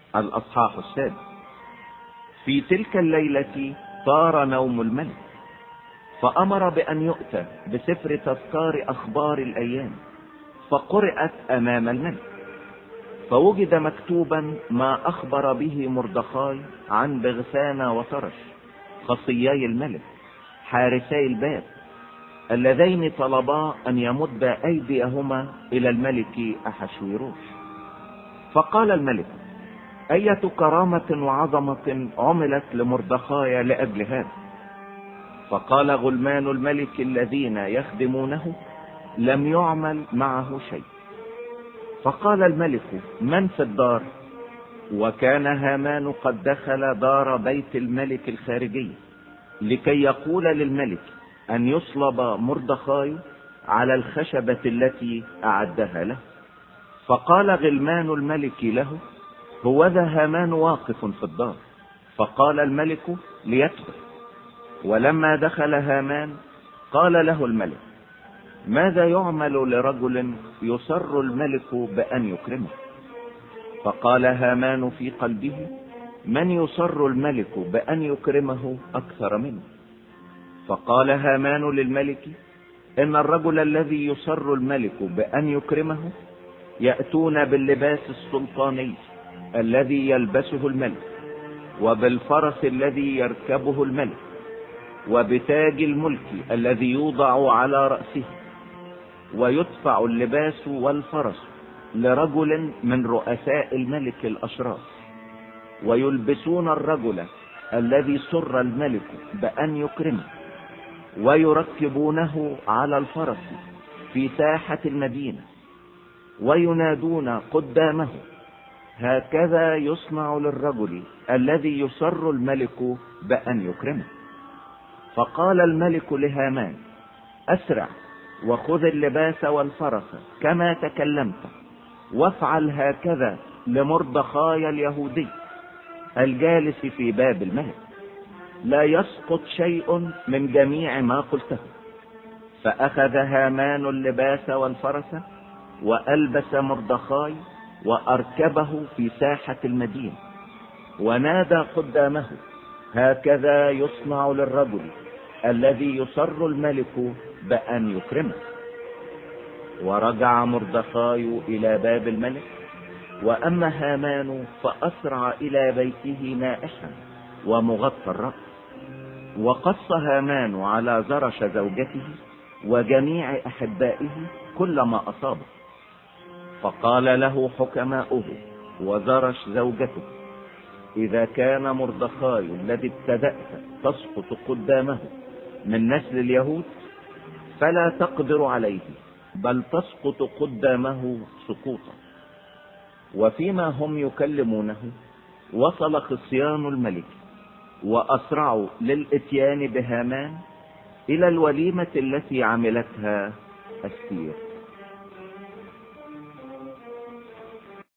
الأصحاح السادس. في تلك الليلة طار نوم الملك، فأمر بأن يؤتى بسفر تذكار أخبار الأيام، فقرأت أمام الملك، فوجد مكتوبا ما أخبر به مردخاي عن بغثان وترش خصيي الملك حارسي الباب، اللذين طلبا أن يمد أيديهما إلى الملك أحشويروش. فقال الملك: أية كرامة وعظمة عملت لمردخاي لأجل هذا؟ فقال غلمان الملك الذين يخدمونه: لم يعمل معه شيء. فقال الملك: من في الدار؟ وكان هامان قد دخل دار بيت الملك الخارجي لكي يقول للملك أن يصلب مردخاي على الخشبة التي أعدها له. فقال غلمان الملك له: هوذا هامان واقف في الدار. فقال الملك ليدخل. ولما دخل هامان قال له الملك: ماذا يعمل لرجل يسر الملك بأن يكرمه؟ فقال هامان في قلبه: من يسر الملك بأن يكرمه أكثر منه؟ فقال هامان للملك: إن الرجل الذي يسر الملك بأن يكرمه يأتون باللباس السلطاني الذي يلبسه الملك، وبالفرس الذي يركبه الملك، وبتاج الملك الذي يوضع على رأسه، ويدفع اللباس والفرس لرجل من رؤساء الملك الأشراف، ويلبسون الرجل الذي سر الملك بأن يكرمه، ويركبونه على الفرس في ساحة المدينة، وينادون قدامه: هكذا يصنع للرجل الذي يسر الملك بأن يكرمه. فقال الملك لهامان: أسرع وخذ اللباس والفرس كما تكلمت، وافعل هكذا لمردخاي اليهودي الجالس في باب الملك، لا يسقط شيء من جميع ما قلته. فأخذ هامان اللباس والفرس وألبس مردخاي وأركبه في ساحة المدينة، ونادى قدامه: هكذا يصنع للرجل الذي يسر الملك بأن يكرمه. ورجع مردخاي إلى باب الملك، وأما هامان فأسرع إلى بيته نائحا ومغطى الرأس. وقص هامان على زرش زوجته وجميع أحبائه كل ما أصابه. فقال له حكماؤه وزرش زوجته: إذا كان مردخاي الذي ابتدأت تسقط قدامه من نسل اليهود فلا تقدر عليه، بل تسقط قدامه سقوطا. وفيما هم يكلمونه وصل خصيان الملك، وأسرعوا للإتيان بهامان إلى الوليمة التي عملتها أستير.